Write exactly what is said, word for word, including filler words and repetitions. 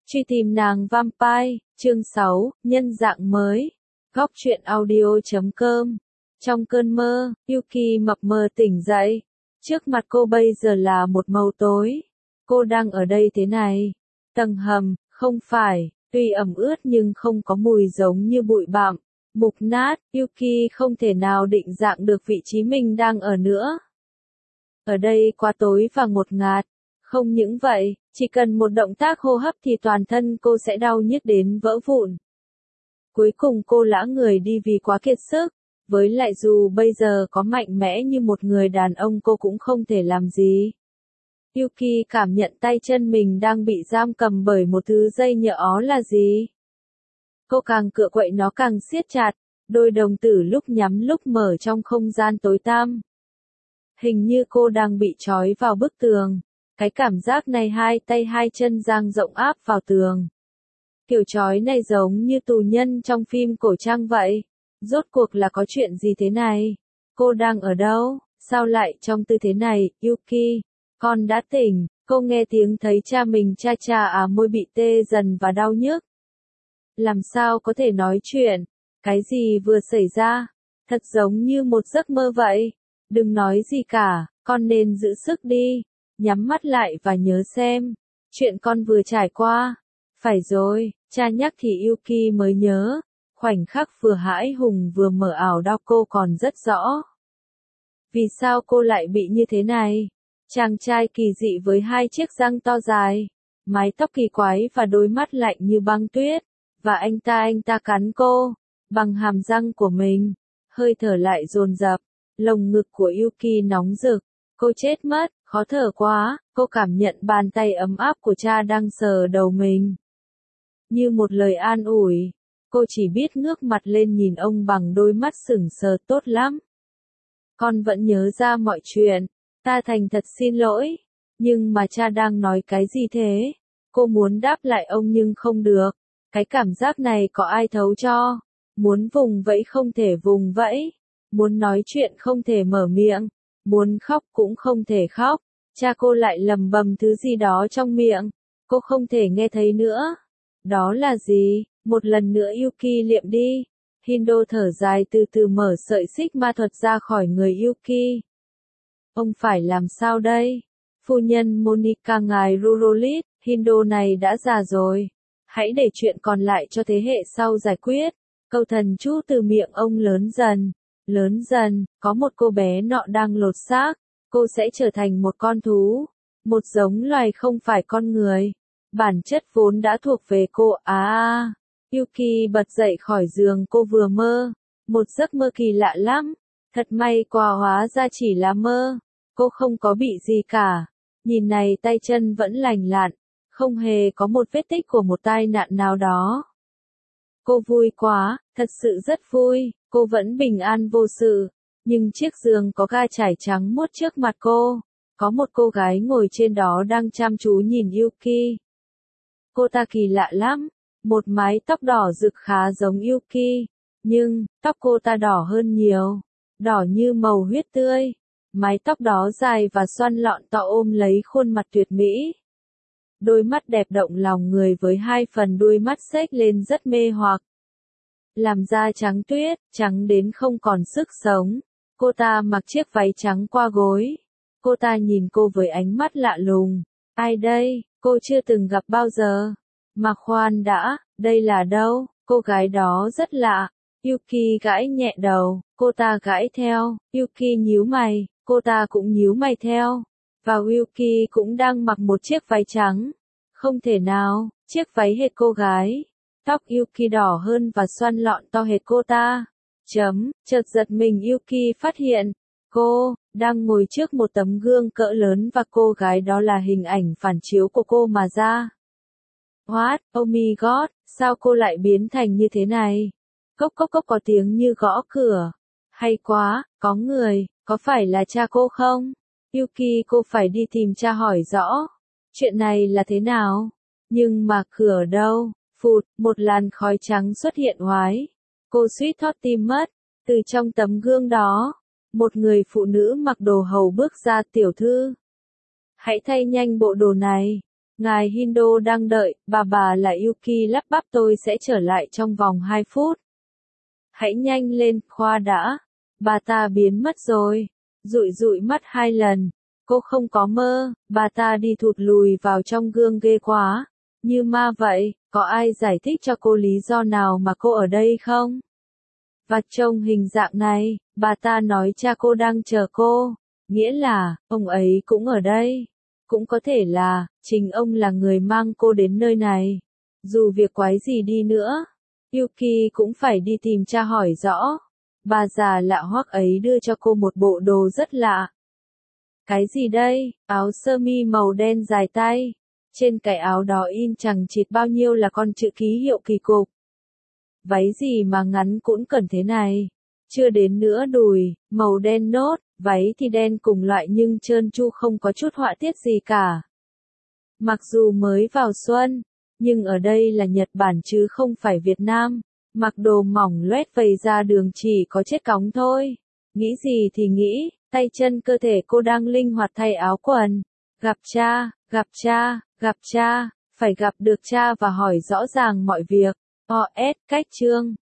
Truy tìm nàng vampire, chương sáu, nhân dạng mới. Góc truyện audio chấm com. Trong cơn mơ, Yuki mập mờ tỉnh dậy. Trước mặt cô bây giờ là một màu tối. Cô đang ở đây thế này. Tầng hầm, không phải, tuy ẩm ướt nhưng không có mùi giống như bụi bặm, mục nát. Yuki không thể nào định dạng được vị trí mình đang ở nữa. Ở đây quá tối và ngột ngạt. Không những vậy, chỉ cần một động tác hô hấp thì toàn thân cô sẽ đau nhức đến vỡ vụn. Cuối cùng cô lã người đi vì quá kiệt sức, với lại dù bây giờ có mạnh mẽ như một người đàn ông cô cũng không thể làm gì. Yuki cảm nhận tay chân mình đang bị giam cầm bởi một thứ dây nhợ ó là gì. Cô càng cựa quậy nó càng siết chặt, đôi đồng tử lúc nhắm lúc mở trong không gian tối tăm. Hình như cô đang bị trói vào bức tường. Cái cảm giác này hai tay hai chân dang rộng áp vào tường. Kiểu trói này giống như tù nhân trong phim cổ trang vậy. Rốt cuộc là có chuyện gì thế này? Cô đang ở đâu? Sao lại trong tư thế này, Yuki? Con đã tỉnh, cô nghe tiếng thấy cha mình cha cha à môi bị tê dần và đau nhức. Làm sao có thể nói chuyện? Cái gì vừa xảy ra? Thật giống như một giấc mơ vậy. Đừng nói gì cả, con nên giữ sức đi. Nhắm mắt lại và nhớ xem, chuyện con vừa trải qua. Phải rồi, cha nhắc thì Yuki mới nhớ, khoảnh khắc vừa hãi hùng vừa mở ảo đau cô còn rất rõ. Vì sao cô lại bị như thế này? Chàng trai kỳ dị với hai chiếc răng to dài, mái tóc kỳ quái và đôi mắt lạnh như băng tuyết, và anh ta anh ta cắn cô, bằng hàm răng của mình, hơi thở lại dồn dập, lồng ngực của Yuki nóng rực. Cô chết mất, khó thở quá, cô cảm nhận bàn tay ấm áp của cha đang sờ đầu mình. Như một lời an ủi, cô chỉ biết ngước mặt lên nhìn ông bằng đôi mắt sững sờ. Tốt lắm. Con vẫn nhớ ra mọi chuyện, ta thành thật xin lỗi, nhưng mà cha đang nói cái gì thế? Cô muốn đáp lại ông nhưng không được, cái cảm giác này có ai thấu cho? Muốn vùng vẫy không thể vùng vẫy, muốn nói chuyện không thể mở miệng. Muốn khóc cũng không thể khóc, cha cô lại lầm bầm thứ gì đó trong miệng, cô không thể nghe thấy nữa. Đó là gì? Một lần nữa Yuki liệm đi. Hindo thở dài từ từ mở sợi xích ma thuật ra khỏi người Yuki. Ông phải làm sao đây? Phu nhân Monica ngài Rurolit, Hindo này đã già rồi. Hãy để chuyện còn lại cho thế hệ sau giải quyết. Câu thần chú từ miệng ông lớn dần. Lớn dần, có một cô bé nọ đang lột xác, cô sẽ trở thành một con thú, một giống loài không phải con người. Bản chất vốn đã thuộc về cô. À, Yuki bật dậy khỏi giường cô vừa mơ, một giấc mơ kỳ lạ lắm, thật may quá hóa ra chỉ là mơ, cô không có bị gì cả, nhìn này tay chân vẫn lành lặn, không hề có một vết tích của một tai nạn nào đó. Cô vui quá, thật sự rất vui. Cô vẫn bình an vô sự, nhưng chiếc giường có ga trải trắng muốt trước mặt cô, có một cô gái ngồi trên đó đang chăm chú nhìn Yuki. Cô ta kỳ lạ lắm, một mái tóc đỏ rực khá giống Yuki, nhưng tóc cô ta đỏ hơn nhiều, đỏ như màu huyết tươi, mái tóc đó dài và xoăn lọn to ôm lấy khuôn mặt tuyệt mỹ. Đôi mắt đẹp động lòng người với hai phần đuôi mắt xếch lên rất mê hoặc. Làm da trắng tuyết, trắng đến không còn sức sống. Cô ta mặc chiếc váy trắng qua gối. Cô ta nhìn cô với ánh mắt lạ lùng. Ai đây? Cô chưa từng gặp bao giờ. Mà khoan đã, đây là đâu? Cô gái đó rất lạ. Yuki gãi nhẹ đầu, cô ta gãi theo. Yuki nhíu mày, cô ta cũng nhíu mày theo. Và Yuki cũng đang mặc một chiếc váy trắng. Không thể nào, chiếc váy hệt cô gái. Tóc Yuki đỏ hơn và xoăn lọn to hệt cô ta. Chấm, chợt giật mình Yuki phát hiện, cô, đang ngồi trước một tấm gương cỡ lớn và cô gái đó là hình ảnh phản chiếu của cô mà ra. What, oh my god, sao cô lại biến thành như thế này? Cốc cốc cốc có tiếng như gõ cửa. Hay quá, có người, có phải là cha cô không? Yuki cô phải đi tìm cha hỏi rõ. Chuyện này là thế nào? Nhưng mà cửa đâu? Phụt, một làn khói trắng xuất hiện oái. Cô suýt thót tim mất. Từ trong tấm gương đó, một người phụ nữ mặc đồ hầu bước ra. Tiểu thư, hãy thay nhanh bộ đồ này. Ngài Hindo đang đợi, bà bà là Yuki lắp bắp tôi sẽ trở lại trong vòng hai phút. Hãy nhanh lên, khoa đã. Bà ta biến mất rồi. Dụi dụi mắt hai lần. Cô không có mơ, bà ta đi thụt lùi vào trong gương ghê quá. Như ma vậy, có ai giải thích cho cô lý do nào mà cô ở đây không? Và trông hình dạng này, bà ta nói cha cô đang chờ cô. Nghĩa là, ông ấy cũng ở đây. Cũng có thể là, chính ông là người mang cô đến nơi này. Dù việc quái gì đi nữa, Yuki cũng phải đi tìm cha hỏi rõ. Bà già lạ hoắc ấy đưa cho cô một bộ đồ rất lạ. Cái gì đây? Áo sơ mi màu đen dài tay. Trên cái áo đó in chẳng chịt bao nhiêu là con chữ ký hiệu kỳ cục. Váy gì mà ngắn cũng cần thế này. Chưa đến nữa đùi, màu đen nốt, váy thì đen cùng loại nhưng trơn tru không có chút họa tiết gì cả. Mặc dù mới vào xuân, nhưng ở đây là Nhật Bản chứ không phải Việt Nam. Mặc đồ mỏng loét vầy ra đường chỉ có chết cóng thôi. Nghĩ gì thì nghĩ, tay chân cơ thể cô đang linh hoạt thay áo quần. Gặp cha, gặp cha, gặp cha, phải gặp được cha và hỏi rõ ràng mọi việc. o ét cách chương